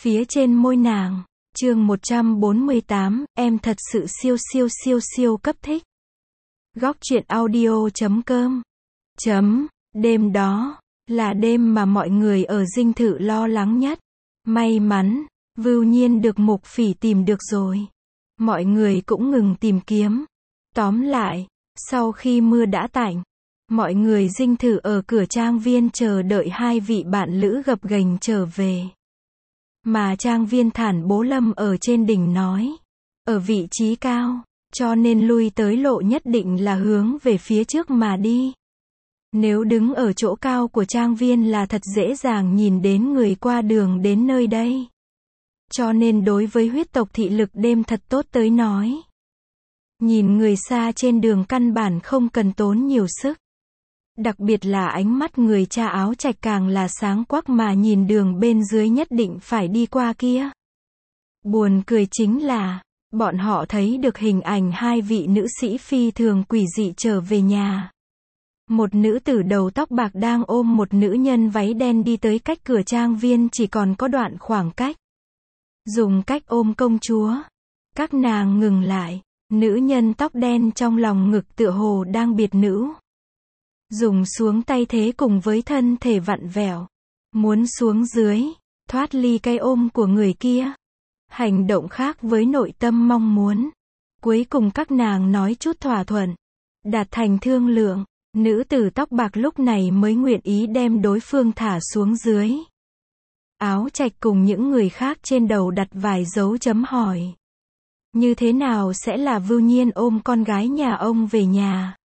phía trên môi nàng. Chương 148, em thật sự siêu siêu siêu siêu cấp thích. Góc truyện audio.com. Đêm đó là đêm mà mọi người ở dinh thự lo lắng nhất. May mắn, Vưu Nhiên được Mục Phỉ tìm được rồi. Mọi người cũng ngừng tìm kiếm. Tóm lại, sau khi mưa đã tạnh, mọi người dinh thự ở cửa trang viên chờ đợi hai vị bạn lữ gập ghềnh trở về. Mà trang viên Thản Bố Lâm ở trên đỉnh nói, ở vị trí cao, cho nên lui tới lộ nhất định là hướng về phía trước mà đi. Nếu đứng ở chỗ cao của trang viên là thật dễ dàng nhìn đến người qua đường đến nơi đây. Cho nên đối với huyết tộc thị lực đêm thật tốt tới nói. Nhìn người xa trên đường căn bản không cần tốn nhiều sức. Đặc biệt là ánh mắt người cha áo trạch càng là sáng quắc mà nhìn đường bên dưới nhất định phải đi qua kia. Buồn cười chính là, bọn họ thấy được hình ảnh hai vị nữ sĩ phi thường quỷ dị trở về nhà. Một nữ tử đầu tóc bạc đang ôm một nữ nhân váy đen đi tới cách cửa trang viên chỉ còn có đoạn khoảng cách. Dùng cách ôm công chúa. Các nàng ngừng lại, nữ nhân tóc đen trong lòng ngực tựa hồ đang biệt nữ. Dùng xuống tay thế cùng với thân thể vặn vẹo. Muốn xuống dưới, thoát ly cái ôm của người kia. Hành động khác với nội tâm mong muốn. Cuối cùng các nàng nói chút thỏa thuận. Đạt thành thương lượng. Nữ tử tóc bạc lúc này mới nguyện ý đem đối phương thả xuống dưới. Áo trạch cùng những người khác trên đầu đặt vài dấu chấm hỏi. Như thế nào sẽ là Vưu Nhiên ôm con gái nhà ông về nhà?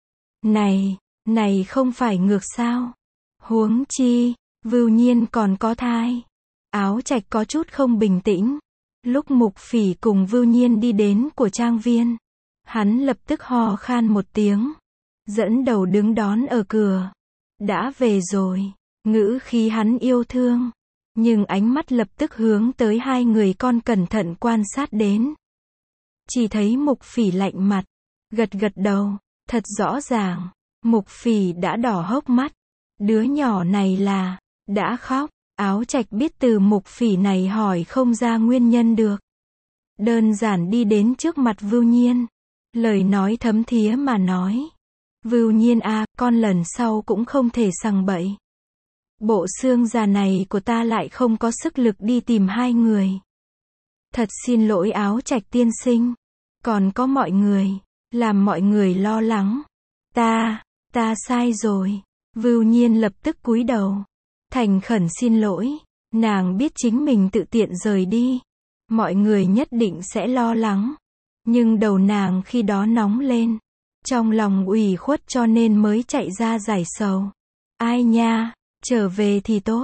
Này không phải ngược sao? Huống chi, Vưu Nhiên còn có thai. Áo trạch có chút không bình tĩnh. Lúc Mục Phỉ cùng Vưu Nhiên đi đến của trang viên, hắn lập tức hò khan một tiếng. Dẫn đầu đứng đón ở cửa. Đã về rồi. Ngữ khí hắn yêu thương. Nhưng ánh mắt lập tức hướng tới hai người con cẩn thận quan sát đến. Chỉ thấy Mục Phỉ lạnh mặt. Gật đầu. Thật rõ ràng. Mục Phỉ đã đỏ hốc mắt. Đứa nhỏ này là đã khóc. Áo trạch biết từ Mục Phỉ này hỏi không ra nguyên nhân được. Đơn giản đi đến trước mặt Vưu Nhiên. Lời nói thấm thía mà nói. Vưu Nhiên à, con lần sau cũng không thể sằng bậy. Bộ xương già này của ta lại không có sức lực đi tìm hai người. Thật xin lỗi Áo trạch tiên sinh. Còn có mọi người, làm mọi người lo lắng. Ta sai rồi. Vưu Nhiên lập tức cúi đầu. Thành khẩn xin lỗi. Nàng biết chính mình tự tiện rời đi. Mọi người nhất định sẽ lo lắng. Nhưng đầu nàng khi đó nóng lên. Trong lòng ủy khuất cho nên mới chạy ra giải sầu. Ai nha, trở về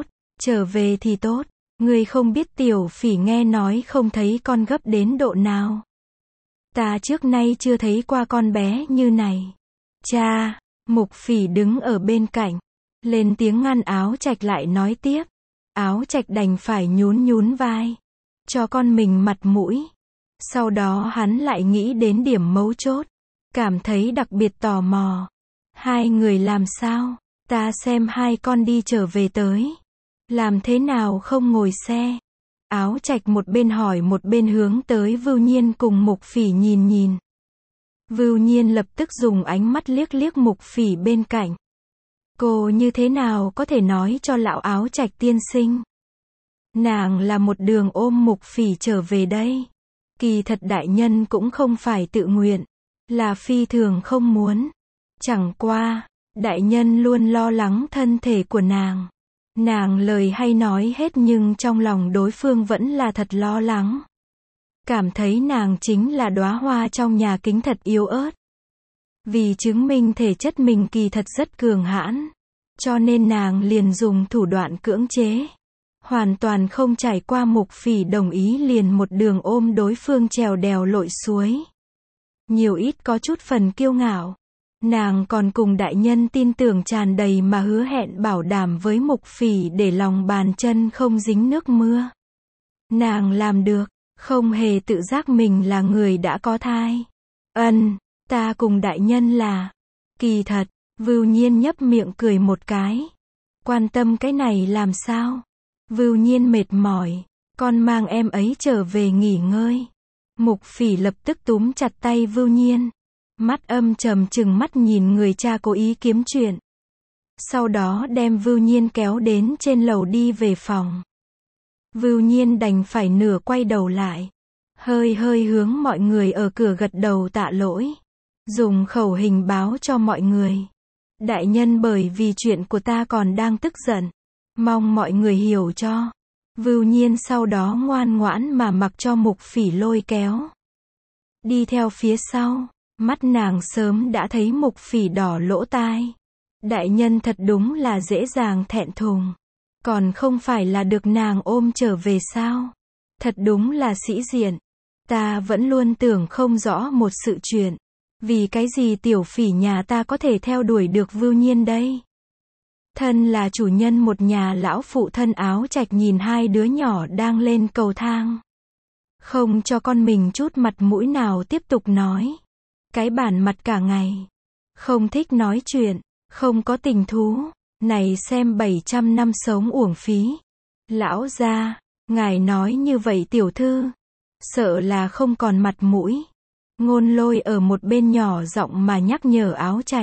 thì tốt. Ngươi không biết Tiểu Phỉ nghe nói không thấy con gấp đến độ nào. Ta trước nay chưa thấy qua con bé như này. Cha, Mục Phỉ đứng ở bên cạnh. Lên tiếng ngăn Áo trạch lại nói tiếp. Áo trạch đành phải nhún vai. Cho con mình mặt mũi. Sau đó hắn lại nghĩ đến điểm mấu chốt. Cảm thấy đặc biệt tò mò. Hai người làm sao? Ta xem hai con đi trở về tới. Làm thế nào không ngồi xe? Áo trạch một bên hỏi một bên hướng tới Vưu Nhiên cùng Mục Phỉ nhìn. Vưu Nhiên lập tức dùng ánh mắt liếc Mục Phỉ bên cạnh. Cô như thế nào có thể nói cho lão Áo trạch tiên sinh? Nàng là một đường ôm Mục Phỉ trở về đây. Kỳ thật đại nhân cũng không phải tự nguyện. Là phi thường không muốn. Chẳng qua, đại nhân luôn lo lắng thân thể của nàng. Nàng lời hay nói hết nhưng trong lòng đối phương vẫn là thật lo lắng. Cảm thấy nàng chính là đóa hoa trong nhà kính thật yếu ớt. Vì chứng minh thể chất mình kỳ thật rất cường hãn. Cho nên nàng liền dùng thủ đoạn cưỡng chế. Hoàn toàn không trải qua Mục Phỉ đồng ý liền một đường ôm đối phương trèo đèo lội suối. Nhiều ít có chút phần kiêu ngạo. Nàng còn cùng đại nhân tin tưởng tràn đầy mà hứa hẹn bảo đảm với Mục Phỉ để lòng bàn chân không dính nước mưa. Nàng làm được, không hề tự giác mình là người đã có thai. Ta cùng đại nhân là. Kỳ thật, Vưu Nhiên nhấp miệng cười một cái. Quan tâm cái này làm sao? Vưu Nhiên mệt mỏi. Con mang em ấy trở về nghỉ ngơi. Mục Phỉ lập tức túm chặt tay Vưu Nhiên. Mắt âm trầm trừng mắt nhìn người cha cố ý kiếm chuyện. Sau đó đem Vưu Nhiên kéo đến trên lầu đi về phòng. Vưu Nhiên đành phải nửa quay đầu lại. Hơi hướng mọi người ở cửa gật đầu tạ lỗi. Dùng khẩu hình báo cho mọi người. Đại nhân, bởi vì chuyện của ta còn đang tức giận. Mong mọi người hiểu cho. Vưu Nhiên sau đó ngoan ngoãn mà mặc cho Mục Phỉ lôi kéo. Đi theo phía sau. Mắt nàng sớm đã thấy Mục Phỉ đỏ lỗ tai. Đại nhân thật đúng là dễ dàng thẹn thùng. Còn không phải là được nàng ôm trở về sao? Thật đúng là sĩ diện. Ta vẫn luôn tưởng không rõ một sự chuyện. Vì cái gì Tiểu Phỉ nhà ta có thể theo đuổi được Vưu Nhiên đây? Thân là chủ nhân một nhà, lão phụ thân áo trạch nhìn hai đứa nhỏ đang lên cầu thang. Không cho con mình chút mặt mũi nào tiếp tục nói. Cái bản mặt cả ngày. Không thích nói chuyện. Không có tình thú. Này xem 700 năm sống uổng phí. Lão gia, ngài nói như vậy tiểu thư. Sợ là không còn mặt mũi. Ngôn Lôi ở một bên nhỏ giọng mà nhắc nhở áo trạch.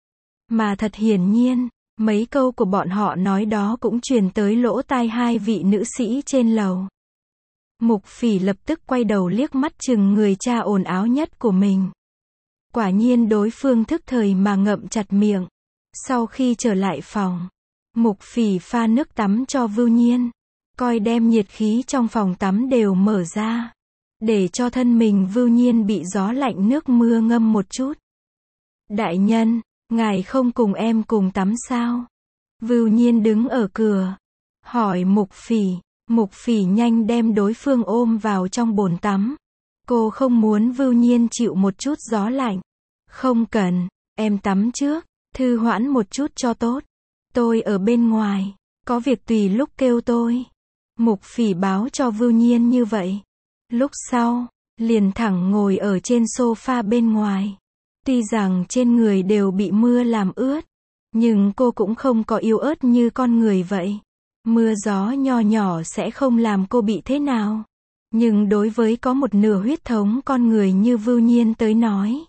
Mà thật hiển nhiên, mấy câu của bọn họ nói đó cũng truyền tới lỗ tai hai vị nữ sĩ trên lầu. Mục Phỉ lập tức quay đầu liếc mắt chừng người cha ồn áo nhất của mình. Quả nhiên đối phương thức thời mà ngậm chặt miệng. Sau khi trở lại phòng, Mục Phỉ pha nước tắm cho Vưu Nhiên. Coi đem nhiệt khí trong phòng tắm đều mở ra. Để cho thân mình Vưu Nhiên bị gió lạnh nước mưa ngâm một chút. Đại nhân, ngài không cùng em cùng tắm sao? Vưu Nhiên đứng ở cửa. Hỏi Mục Phỉ. Mục Phỉ nhanh đem đối phương ôm vào trong bồn tắm. Cô không muốn Vưu Nhiên chịu một chút gió lạnh. Không cần, em tắm trước. Thư hoãn một chút cho tốt. Tôi ở bên ngoài. Có việc tùy lúc kêu tôi. Mục Phỉ báo cho Vưu Nhiên như vậy. Lúc sau, liền thẳng ngồi ở trên sofa bên ngoài. Tuy rằng trên người đều bị mưa làm ướt, nhưng cô cũng không có yếu ớt như con người vậy. Mưa gió nho nhỏ sẽ không làm cô bị thế nào. Nhưng đối với có một nửa huyết thống con người như Vưu Nhiên tới nói,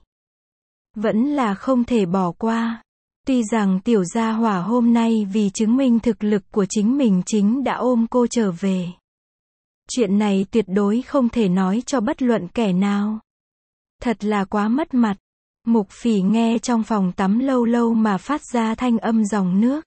vẫn là không thể bỏ qua. Tuy rằng tiểu gia hỏa hôm nay vì chứng minh thực lực của chính mình chính đã ôm cô trở về. Chuyện này tuyệt đối không thể nói cho bất luận kẻ nào. Thật là quá mất mặt. Mục Phỉ nghe trong phòng tắm lâu lâu mà phát ra thanh âm dòng nước.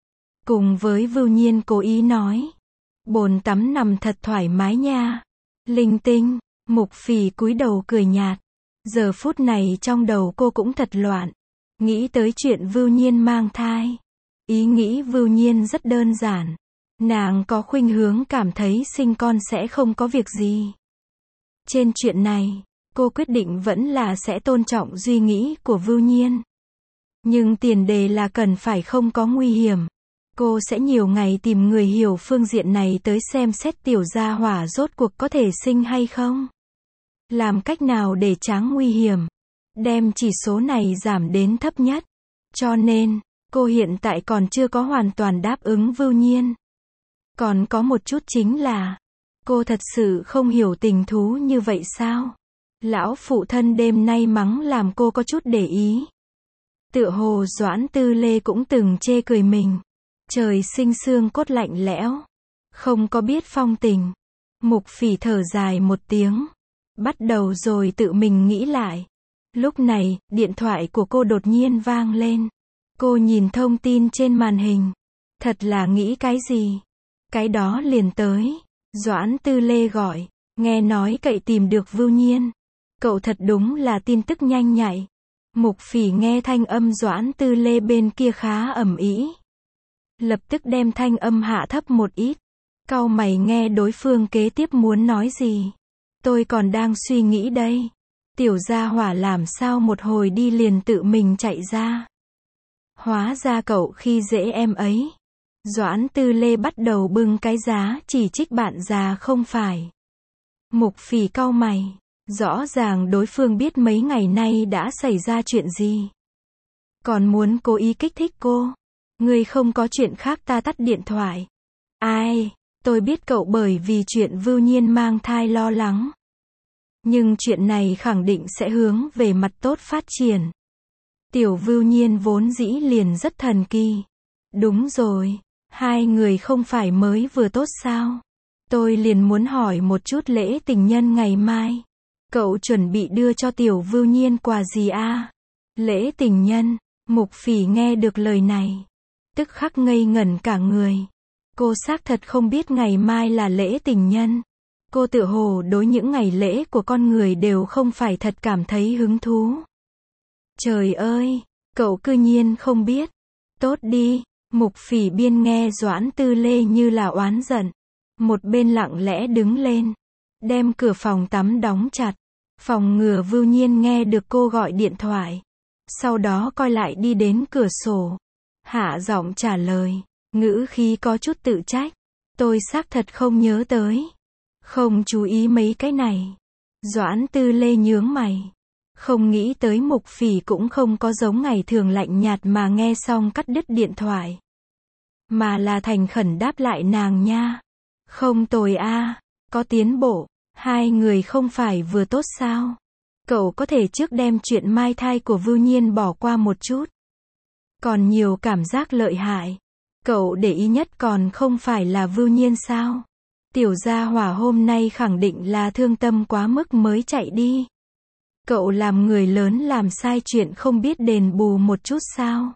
Cùng với Vưu Nhiên cố ý nói. Bồn tắm nằm thật thoải mái nha. Linh tinh. Mục Phỉ cúi đầu cười nhạt. Giờ phút này trong đầu cô cũng thật loạn. Nghĩ tới chuyện Vưu Nhiên mang thai. Ý nghĩ Vưu Nhiên rất đơn giản. Nàng có khuynh hướng cảm thấy sinh con sẽ không có việc gì. Trên chuyện này, cô quyết định vẫn là sẽ tôn trọng suy nghĩ của Vưu Nhiên. Nhưng tiền đề là cần phải không có nguy hiểm. Cô sẽ nhiều ngày tìm người hiểu phương diện này tới xem xét tiểu gia hỏa rốt cuộc có thể sinh hay không. Làm cách nào để tránh nguy hiểm. Đem chỉ số này giảm đến thấp nhất. Cho nên, cô hiện tại còn chưa có hoàn toàn đáp ứng Vưu Nhiên. Còn có một chút chính là, cô thật sự không hiểu tình thú như vậy sao? Lão phụ thân đêm nay mắng làm cô có chút để ý. Tựa hồ Doãn Tư Lê cũng từng chê cười mình. Trời sinh xương cốt lạnh lẽo. Không có biết phong tình. Mục Phỉ thở dài một tiếng. Bắt đầu rồi tự mình nghĩ lại. Lúc này, điện thoại của cô đột nhiên vang lên. Cô nhìn thông tin trên màn hình. Thật là nghĩ cái gì? Cái đó liền tới. Doãn Tư Lê gọi. Nghe nói cậy tìm được Vưu Nhiên. Cậu thật đúng là tin tức nhanh nhạy. Mục Phỉ nghe thanh âm Doãn Tư Lê bên kia khá ầm ĩ. Lập tức đem thanh âm hạ thấp một ít. Cau mày nghe đối phương kế tiếp muốn nói gì. Tôi còn đang suy nghĩ đây. Tiểu gia hỏa làm sao một hồi đi liền tự mình chạy ra. Hóa ra cậu khi dễ em ấy. Doãn Tư Lê bắt đầu bưng cái giá chỉ trích bạn già không phải. Mục Phỉ cau mày. Rõ ràng đối phương biết mấy ngày nay đã xảy ra chuyện gì. Còn muốn cố ý kích thích cô. Ngươi không có chuyện khác ta tắt điện thoại. Ai? Tôi biết cậu bởi vì chuyện Vưu Nhiên mang thai lo lắng. Nhưng chuyện này khẳng định sẽ hướng về mặt tốt phát triển. Tiểu Vưu Nhiên vốn dĩ liền rất thần kỳ. Đúng rồi, hai người không phải mới vừa tốt sao? Tôi liền muốn hỏi một chút lễ tình nhân ngày mai. Cậu chuẩn bị đưa cho Tiểu Vưu Nhiên quà gì a? Lễ tình nhân, Mục Phỉ nghe được lời này. Tức khắc ngây ngẩn cả người. Cô xác thật không biết ngày mai là lễ tình nhân. Cô tựa hồ đối những ngày lễ của con người đều không phải thật cảm thấy hứng thú. Trời ơi, cậu cư nhiên không biết. Tốt đi, Mục Phỉ biên nghe Doãn Tư Lê như là oán giận. Một bên lặng lẽ đứng lên. Đem cửa phòng tắm đóng chặt. Phòng ngừa Vưu Nhiên nghe được cô gọi điện thoại. Sau đó coi lại đi đến cửa sổ. Hạ giọng trả lời. Ngữ khí có chút tự trách. Tôi xác thật không nhớ tới. Không chú ý mấy cái này. Doãn Tư Lê nhướng mày. Không nghĩ tới Mục Phỉ cũng không có giống ngày thường lạnh nhạt mà nghe xong cắt đứt điện thoại. Mà là thành khẩn đáp lại nàng nha. Không tồi a, có tiến bộ. Hai người không phải vừa tốt sao? Cậu có thể trước đem chuyện mai thai của Vưu Nhiên bỏ qua một chút. Còn nhiều cảm giác lợi hại. Cậu để ý nhất còn không phải là Vưu Nhiên sao? Tiểu gia hỏa hôm nay khẳng định là thương tâm quá mức mới chạy đi. Cậu làm người lớn làm sai chuyện không biết đền bù một chút sao?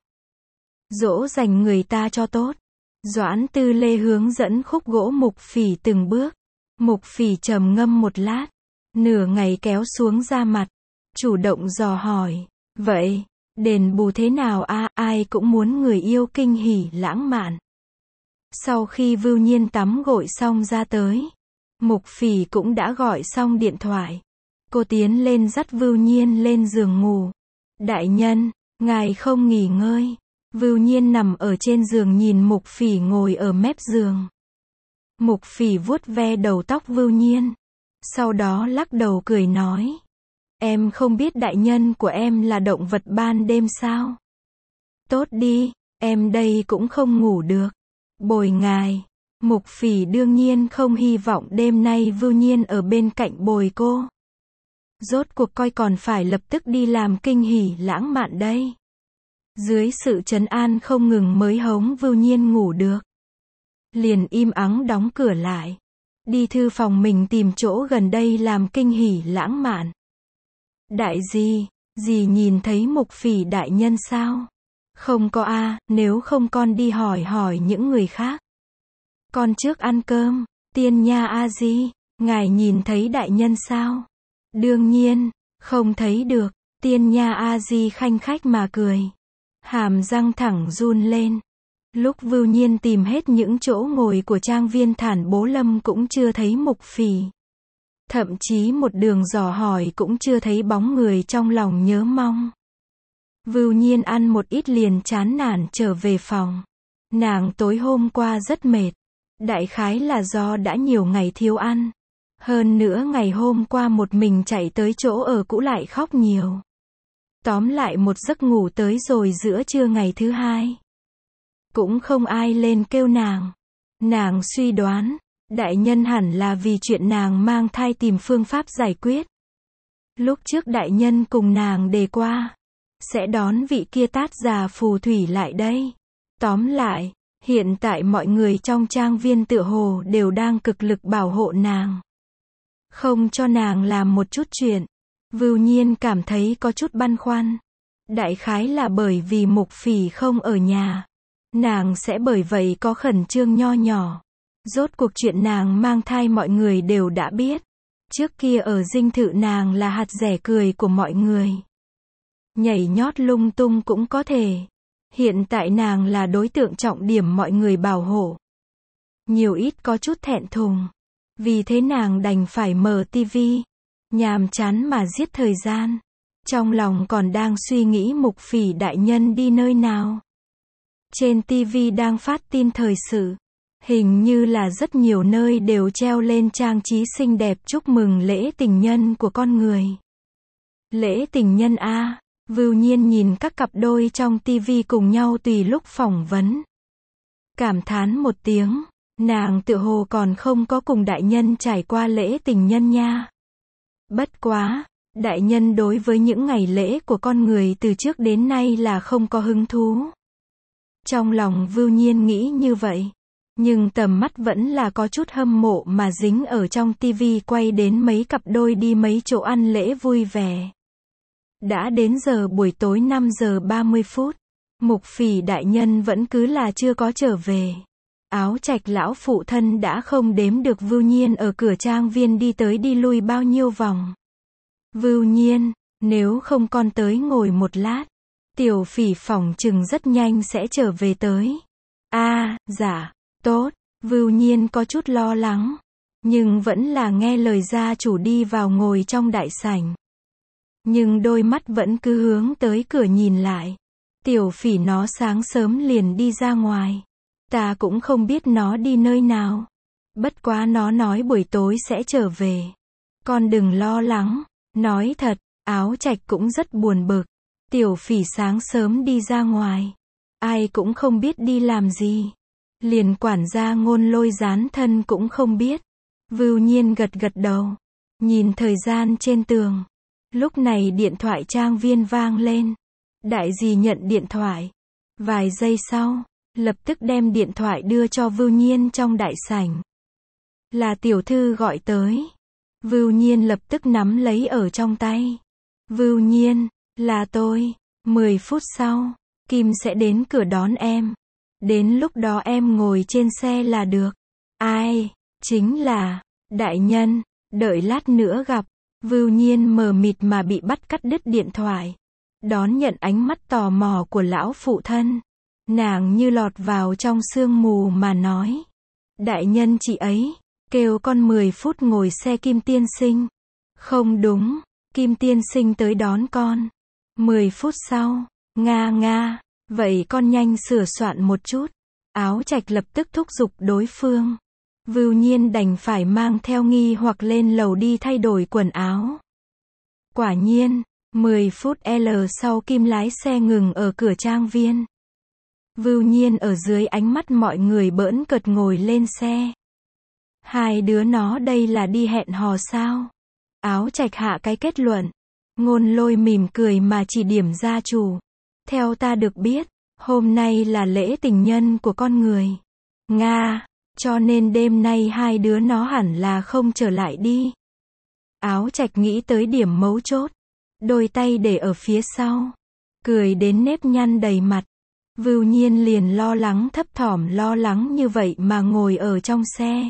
Dỗ dành người ta cho tốt. Doãn Tư Lê hướng dẫn khúc gỗ Mục Phỉ từng bước. Mục Phỉ trầm ngâm một lát. Nửa ngày kéo xuống da mặt. Chủ động dò hỏi. Vậy, đền bù thế nào a? Ai cũng muốn người yêu kinh hỉ lãng mạn. Sau khi Vưu Nhiên tắm gội xong ra tới. Mục Phỉ cũng đã gọi xong điện thoại. Cô tiến lên dắt Vưu Nhiên lên giường ngủ. Đại nhân, ngài không nghỉ ngơi. Vưu Nhiên nằm ở trên giường nhìn Mục Phỉ ngồi ở mép giường. Mục Phỉ vuốt ve đầu tóc Vưu Nhiên. Sau đó lắc đầu cười nói. Em không biết đại nhân của em là động vật ban đêm sao? Tốt đi, em đây cũng không ngủ được. Bồi ngài. Mục Phỉ đương nhiên không hy vọng đêm nay Vưu Nhiên ở bên cạnh bồi cô. Rốt cuộc coi còn phải lập tức đi làm kinh hỉ lãng mạn đây. Dưới sự trấn an không ngừng mới hống Vưu Nhiên ngủ được. Liền im ắng đóng cửa lại. Đi thư phòng mình tìm chỗ gần đây làm kinh hỉ lãng mạn. Đại gì, dì nhìn thấy Mục Phỉ đại nhân sao? Không có a, nếu không con đi hỏi những người khác. Con trước ăn cơm, tiên nha a di, ngài nhìn thấy đại nhân sao? Đương nhiên, không thấy được, tiên nha a di khanh khách mà cười. Hàm răng thẳng run lên. Lúc Vưu Nhiên tìm hết những chỗ ngồi của trang viên Thản Bố Lâm cũng chưa thấy Mục Phỉ. Thậm chí một đường dò hỏi cũng chưa thấy bóng người trong lòng nhớ mong. Vưu Nhiên ăn một ít liền chán nản trở về phòng. Nàng tối hôm qua rất mệt. Đại khái là do đã nhiều ngày thiếu ăn. Hơn nữa ngày hôm qua một mình chạy tới chỗ ở cũ lại khóc nhiều. Tóm lại một giấc ngủ tới rồi giữa trưa ngày thứ hai. Cũng không ai lên kêu nàng. Nàng suy đoán, đại nhân hẳn là vì chuyện nàng mang thai tìm phương pháp giải quyết. Lúc trước đại nhân cùng nàng đề qua, sẽ đón vị kia tát già phù thủy lại đây. Tóm lại, hiện tại mọi người trong trang viên tựa hồ đều đang cực lực bảo hộ nàng. Không cho nàng làm một chút chuyện. Vưu Nhiên cảm thấy có chút băn khoăn. Đại khái là bởi vì Mục Phỉ không ở nhà. Nàng sẽ bởi vậy có khẩn trương nho nhỏ. Rốt cuộc chuyện nàng mang thai mọi người đều đã biết. Trước kia ở dinh thự nàng là hạt rẻ cười của mọi người. Nhảy nhót lung tung cũng có thể. Hiện tại nàng là đối tượng trọng điểm mọi người bảo hộ. Nhiều ít có chút thẹn thùng. Vì thế nàng đành phải mở tivi. Nhàm chán mà giết thời gian. Trong lòng còn đang suy nghĩ Mục Phỉ đại nhân đi nơi nào. Trên tivi đang phát tin thời sự. Hình như là rất nhiều nơi đều treo lên trang trí xinh đẹp chúc mừng lễ tình nhân của con người. Lễ tình nhân a, Vưu Nhiên nhìn các cặp đôi trong tivi cùng nhau tùy lúc phỏng vấn. Cảm thán một tiếng, Nàng tựa hồ còn không có cùng đại nhân trải qua lễ tình nhân nha. Bất quá, đại nhân đối với những ngày lễ của con người từ trước đến nay là không có hứng thú. Trong lòng Vưu Nhiên nghĩ như vậy. Nhưng tầm mắt vẫn là có chút hâm mộ mà dính ở trong tivi quay đến mấy cặp đôi đi mấy chỗ ăn lễ vui vẻ. Đã đến giờ buổi tối 5 giờ 30 phút. Mục Phỉ đại nhân vẫn cứ là chưa có trở về. Áo Trạch lão phụ thân đã không đếm được Vưu Nhiên ở cửa trang viên đi tới đi lui bao nhiêu vòng. Vưu Nhiên, nếu không con tới ngồi một lát. Tiểu Phỉ phỏng chừng rất nhanh sẽ trở về tới. Dạ, tốt. Vưu Nhiên có chút lo lắng. Nhưng vẫn là nghe lời gia chủ đi vào ngồi trong đại sảnh. Nhưng đôi mắt vẫn cứ hướng tới cửa nhìn lại. Tiểu Phỉ nó sáng sớm liền đi ra ngoài. Ta cũng không biết nó đi nơi nào. Bất quá nó nói buổi tối sẽ trở về. Con đừng lo lắng. Nói thật, Áo Trạch cũng rất buồn bực. Tiểu Phỉ sáng sớm đi ra ngoài. Ai cũng không biết đi làm gì. Liền quản gia Ngôn Lôi dán thân cũng không biết. Vưu Nhiên gật gật đầu. Nhìn thời gian trên tường. Lúc này điện thoại trang viên vang lên. Đại dì nhận điện thoại. Vài giây sau, lập tức đem điện thoại đưa cho Vưu Nhiên trong đại sảnh. Là tiểu thư gọi tới. Vưu Nhiên lập tức nắm lấy ở trong tay. Vưu Nhiên, là tôi. 10 phút sau, Kim sẽ đến cửa đón em. Đến lúc đó em ngồi trên xe là được. Ai? Chính là, đại nhân, đợi lát nữa gặp. Vưu Nhiên mờ mịt mà bị bắt cắt đứt điện thoại. Đón nhận ánh mắt tò mò của lão phụ thân. Nàng như lọt vào trong sương mù mà nói. Đại nhân chị ấy, kêu con 10 phút ngồi xe Kim tiên sinh. Không đúng, Kim tiên sinh tới đón con. 10 phút sau, nga, vậy con nhanh sửa soạn một chút. Áo Trạch lập tức thúc giục đối phương. Vưu Nhiên đành phải mang theo nghi hoặc lên lầu đi thay đổi quần áo. Quả nhiên, 10 phút sau Kim lái xe ngừng ở cửa trang viên. Vưu Nhiên ở dưới ánh mắt mọi người bỡn cợt ngồi lên xe. Hai đứa nó đây là đi hẹn hò sao? Áo Trạch hạ cái kết luận. Ngôn Lôi mỉm cười mà chỉ điểm gia chủ. Theo ta được biết, hôm nay là lễ tình nhân của con người. Nga, cho nên đêm nay hai đứa nó hẳn là không trở lại đi. Áo Trạch nghĩ tới điểm mấu chốt. Đôi tay để ở phía sau. Cười đến nếp nhăn đầy mặt. Vưu Nhiên liền lo lắng thấp thỏm lo lắng như vậy mà ngồi ở trong xe.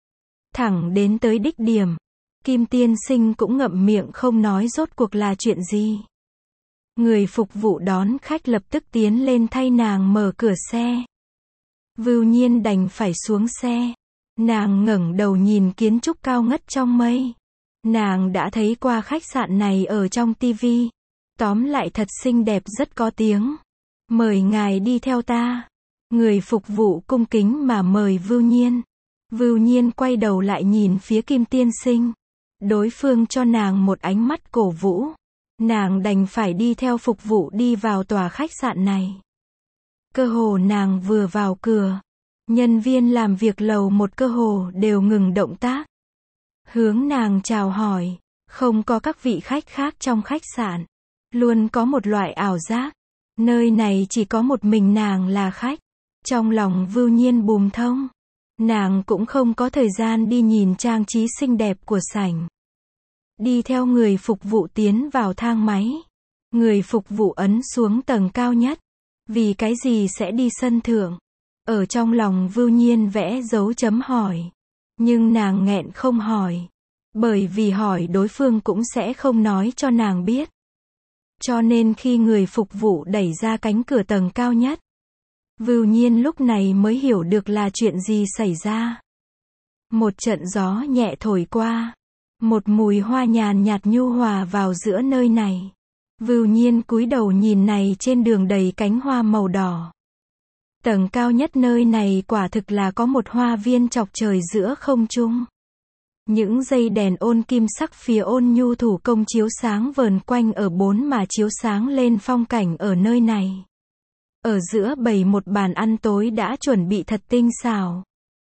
Thẳng đến tới đích điểm. Kim tiên sinh cũng ngậm miệng không nói rốt cuộc là chuyện gì. Người phục vụ đón khách lập tức tiến lên thay nàng mở cửa xe. Vưu Nhiên đành phải xuống xe. Nàng ngẩng đầu nhìn kiến trúc cao ngất trong mây. Nàng đã thấy qua khách sạn này ở trong tivi. Tóm lại thật xinh đẹp rất có tiếng. Mời ngài đi theo ta. Người phục vụ cung kính mà mời Vưu Nhiên. Vưu Nhiên quay đầu lại nhìn phía Kim tiên sinh. Đối phương cho nàng một ánh mắt cổ vũ. Nàng đành phải đi theo phục vụ đi vào tòa khách sạn này. Cơ hồ nàng vừa vào cửa. Nhân viên làm việc lầu một cơ hồ đều ngừng động tác. Hướng nàng chào hỏi. Không có các vị khách khác trong khách sạn. Luôn có một loại ảo giác. Nơi này chỉ có một mình nàng là khách. Trong lòng Vưu Nhiên bùm thông. Nàng cũng không có thời gian đi nhìn trang trí xinh đẹp của sảnh. Đi theo người phục vụ tiến vào thang máy. Người phục vụ ấn xuống tầng cao nhất. Vì cái gì sẽ đi sân thượng? Ở trong lòng Vưu Nhiên vẽ dấu chấm hỏi. Nhưng nàng nghẹn không hỏi. Bởi vì hỏi đối phương cũng sẽ không nói cho nàng biết. Cho nên khi người phục vụ đẩy ra cánh cửa tầng cao nhất. Vưu Nhiên lúc này mới hiểu được là chuyện gì xảy ra. Một trận gió nhẹ thổi qua. Một mùi hoa nhàn nhạt nhu hòa vào giữa nơi này. Vưu Nhiên cúi đầu nhìn này trên đường đầy cánh hoa màu đỏ. Tầng cao nhất nơi này quả thực là có một hoa viên chọc trời giữa không trung. Những dây đèn ôn kim sắc phía ôn nhu thủ công chiếu sáng vờn quanh ở bốn mà chiếu sáng lên phong cảnh ở nơi này. Ở giữa bày một bàn ăn tối đã chuẩn bị thật tinh xảo.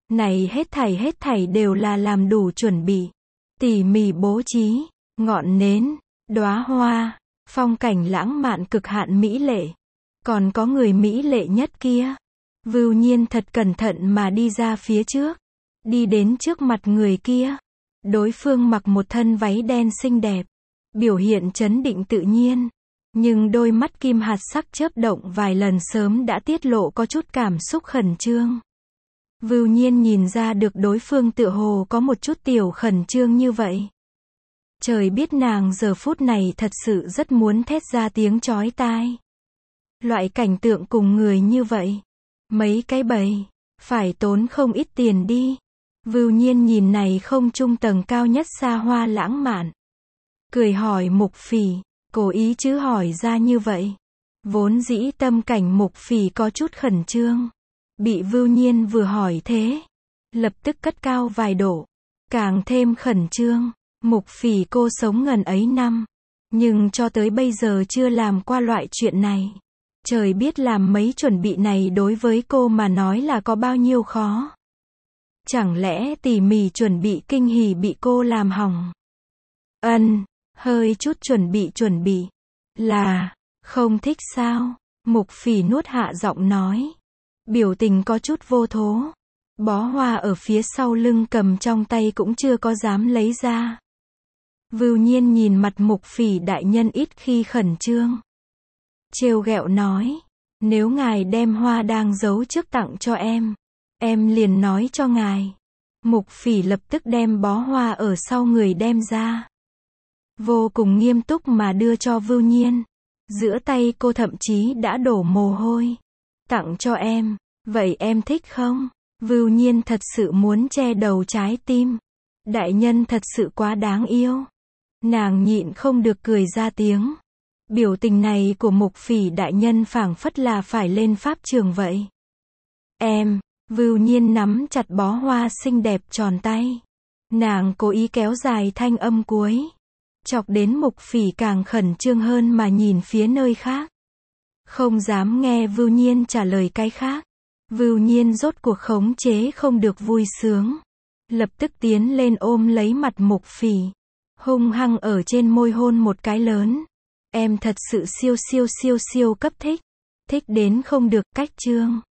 Này hết thảy đều là làm đủ chuẩn bị, tỉ mỉ bố trí, ngọn nến, đóa hoa, phong cảnh lãng mạn cực hạn mỹ lệ. Còn có người mỹ lệ nhất kia. Vưu Nhiên thật cẩn thận mà đi ra phía trước, đi đến trước mặt người kia. Đối phương mặc một thân váy đen xinh đẹp, biểu hiện trấn định tự nhiên, nhưng đôi mắt kim hạt sắc chớp động vài lần sớm đã tiết lộ có chút cảm xúc khẩn trương. Vưu Nhiên nhìn ra được đối phương tựa hồ có một chút tiểu khẩn trương như vậy. Trời biết nàng giờ phút này thật sự rất muốn thét ra tiếng chói tai. Loại cảnh tượng cùng người như vậy, mấy cái bầy, phải tốn không ít tiền đi. Vưu Nhiên nhìn này không trung tầng cao nhất xa hoa lãng mạn, cười hỏi Mục Phỉ, cố ý chứ hỏi ra như vậy. Vốn dĩ tâm cảnh Mục Phỉ có chút khẩn trương, bị Vưu Nhiên vừa hỏi thế, lập tức cất cao vài độ, càng thêm khẩn trương. Mục Phỉ cô sống ngần ấy năm, nhưng cho tới bây giờ chưa làm qua loại chuyện này. Trời biết làm mấy chuẩn bị này đối với cô mà nói là có bao nhiêu khó. Chẳng lẽ tỉ mỉ chuẩn bị kinh hỉ bị cô làm hỏng? Hơi chút chuẩn bị, là, không thích sao? Mục Phỉ nuốt hạ giọng nói. Biểu tình có chút vô thố. Bó hoa ở phía sau lưng cầm trong tay cũng chưa có dám lấy ra. Vưu Nhiên nhìn mặt Mục Phỉ đại nhân ít khi khẩn trương, trêu ghẹo nói, nếu ngài đem hoa đang giấu trước tặng cho em liền nói cho ngài. Mục Phỉ lập tức đem bó hoa ở sau người đem ra, vô cùng nghiêm túc mà đưa cho Vưu Nhiên. Giữa tay cô thậm chí đã đổ mồ hôi. Tặng cho em, vậy em thích không? Vưu Nhiên thật sự muốn che đầu trái tim. Đại nhân thật sự quá đáng yêu. Nàng nhịn không được cười ra tiếng. Biểu tình này của Mục Phỉ đại nhân phảng phất là phải lên pháp trường vậy. Vưu Nhiên nắm chặt bó hoa xinh đẹp tròn tay. Nàng cố ý kéo dài thanh âm cuối, chọc đến Mục Phỉ càng khẩn trương hơn mà nhìn phía nơi khác. Không dám nghe Vưu Nhiên trả lời cái khác. Vưu Nhiên rốt cuộc khống chế không được vui sướng, lập tức tiến lên ôm lấy mặt Mục Phỉ, hung hăng ở trên môi hôn một cái lớn. Em thật sự siêu cấp thích. Thích đến không được, cách chương.